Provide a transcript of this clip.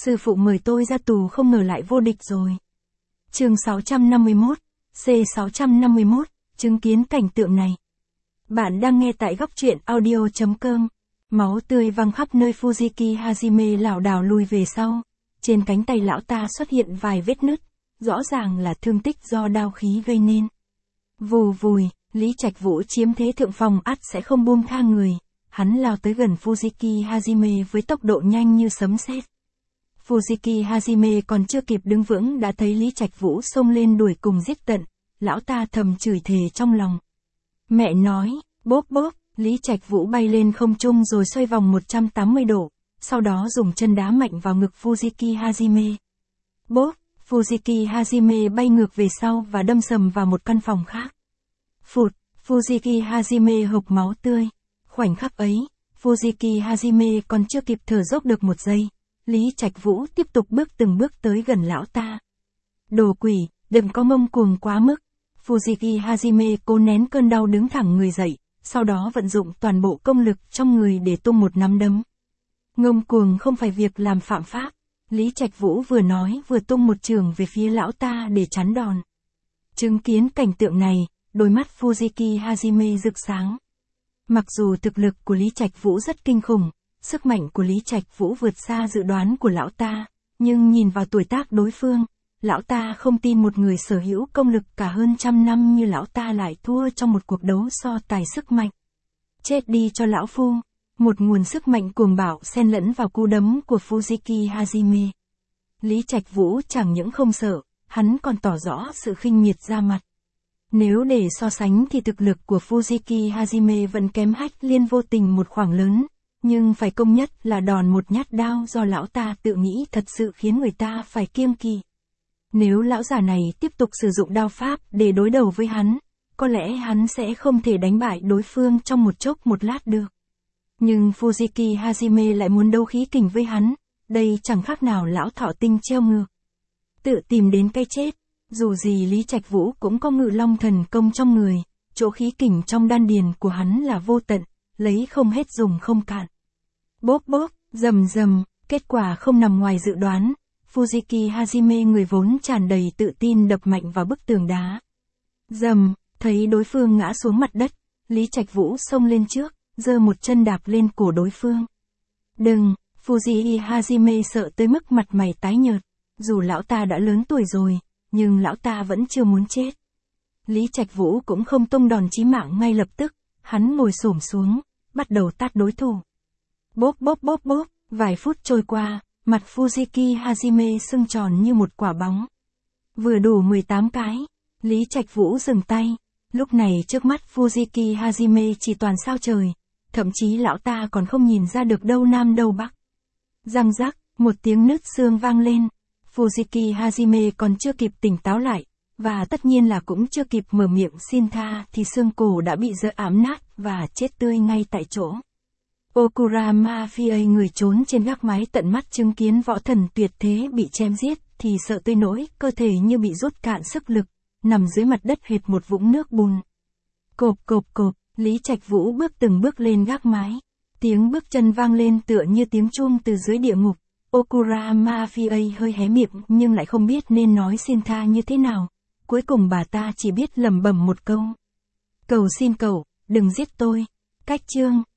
Sư phụ mời tôi ra tù không ngờ lại vô địch rồi. Chương 651, C651, chứng kiến cảnh tượng này. Bạn đang nghe tại góc truyện audio.com. Máu tươi văng khắp nơi, Fujiki Hajime lảo đảo lùi về sau. Trên cánh tay lão ta xuất hiện vài vết nứt, rõ ràng là thương tích do đao khí gây nên. Vù vùi, Lý Trạch Vũ chiếm thế thượng phong ắt sẽ không buông tha người. Hắn lao tới gần Fujiki Hajime với tốc độ nhanh như sấm sét. Fujiki Hajime còn chưa kịp đứng vững đã thấy Lý Trạch Vũ xông lên đuổi cùng giết tận. Lão ta thầm chửi thề trong lòng. Mẹ nói, bốp bốp, Lý Trạch Vũ bay lên không trung rồi xoay vòng 180 độ, sau đó dùng chân đá mạnh vào ngực Fujiki Hajime. Bốp, Fujiki Hajime bay ngược về sau và đâm sầm vào một căn phòng khác. Phụt, Fujiki Hajime hộc máu tươi. Khoảnh khắc ấy, Fujiki Hajime còn chưa kịp thở dốc được một giây. Lý Trạch Vũ tiếp tục từng bước tới gần lão ta. Đồ quỷ, đừng có ngông cuồng quá mức. Fujiki Hajime cố nén cơn đau đứng thẳng người dậy, sau đó vận dụng toàn bộ công lực trong người để tung một nắm đấm. Ngông cuồng không phải việc làm phạm pháp. Lý Trạch Vũ vừa nói vừa tung một chưởng về phía lão ta để chắn đòn. Chứng kiến cảnh tượng này, đôi mắt Fujiki Hajime rực sáng. Mặc dù thực lực của Lý Trạch Vũ rất kinh khủng, sức mạnh của Lý Trạch Vũ vượt xa dự đoán của lão ta, nhưng nhìn vào tuổi tác đối phương, lão ta không tin một người sở hữu công lực cả hơn 100 năm như lão ta lại thua trong một cuộc đấu so tài sức mạnh. Chết đi cho lão phu. Một nguồn sức mạnh cuồng bạo xen lẫn vào cú đấm của Fujiki Hajime. Lý Trạch Vũ chẳng những không sợ, hắn còn tỏ rõ sự khinh miệt ra mặt. Nếu để so sánh thì thực lực của Fujiki Hajime vẫn kém Hách Liên vô tình một khoảng lớn, nhưng phải công nhất là đòn một nhát đao do lão ta tự nghĩ thật sự khiến người ta phải kiêng kỵ. Nếu lão già này tiếp tục sử dụng đao pháp để đối đầu với hắn, có lẽ hắn sẽ không thể đánh bại đối phương trong một chốc một lát được. Nhưng Fujiki Hajime lại muốn đấu khí kình với hắn, đây chẳng khác nào lão thọ tinh treo ngược. Tự tìm đến cái chết, dù gì Lý Trạch Vũ cũng có Ngự Long thần công trong người, chỗ khí kình trong đan điền của hắn là vô tận, lấy không hết dùng không cạn. Bốp bốp, rầm rầm, kết quả không nằm ngoài dự đoán, Fujiki Hajime người vốn tràn đầy tự tin đập mạnh vào bức tường đá. Rầm, thấy đối phương ngã xuống mặt đất, Lý Trạch Vũ xông lên trước, giơ một chân đạp lên cổ đối phương. Đừng, Fujiki Hajime sợ tới mức mặt mày tái nhợt, dù lão ta đã lớn tuổi rồi, nhưng lão ta vẫn chưa muốn chết. Lý Trạch Vũ cũng không tung đòn chí mạng ngay lập tức, hắn ngồi xổm xuống, bắt đầu tát đối thủ. Bốp bốp bốp bốp, vài phút trôi qua, mặt Fujiki Hajime sưng tròn như một quả bóng. Vừa đủ 18 cái, Lý Trạch Vũ dừng tay, lúc này trước mắt Fujiki Hajime chỉ toàn sao trời, thậm chí lão ta còn không nhìn ra được đâu nam đâu bắc. Răng rắc, một tiếng nứt xương vang lên, Fujiki Hajime còn chưa kịp tỉnh táo lại, và tất nhiên là cũng chưa kịp mở miệng xin tha thì xương cổ đã bị giở ám nát và chết tươi ngay tại chỗ. Okura Mafia người trốn trên gác mái tận mắt chứng kiến võ thần tuyệt thế bị chém giết thì sợ tới nỗi cơ thể như bị rút cạn sức lực, nằm dưới mặt đất hệt một vũng nước bùn. Cộp cộp cộp, Lý Trạch Vũ từng bước lên gác mái. Tiếng bước chân vang lên tựa như tiếng chuông từ dưới địa ngục. Okura Mafia hơi hé miệng nhưng lại không biết nên nói xin tha như thế nào. Cuối cùng bà ta chỉ biết lẩm bẩm một câu. Cầu xin cậu, đừng giết tôi. Cách chương.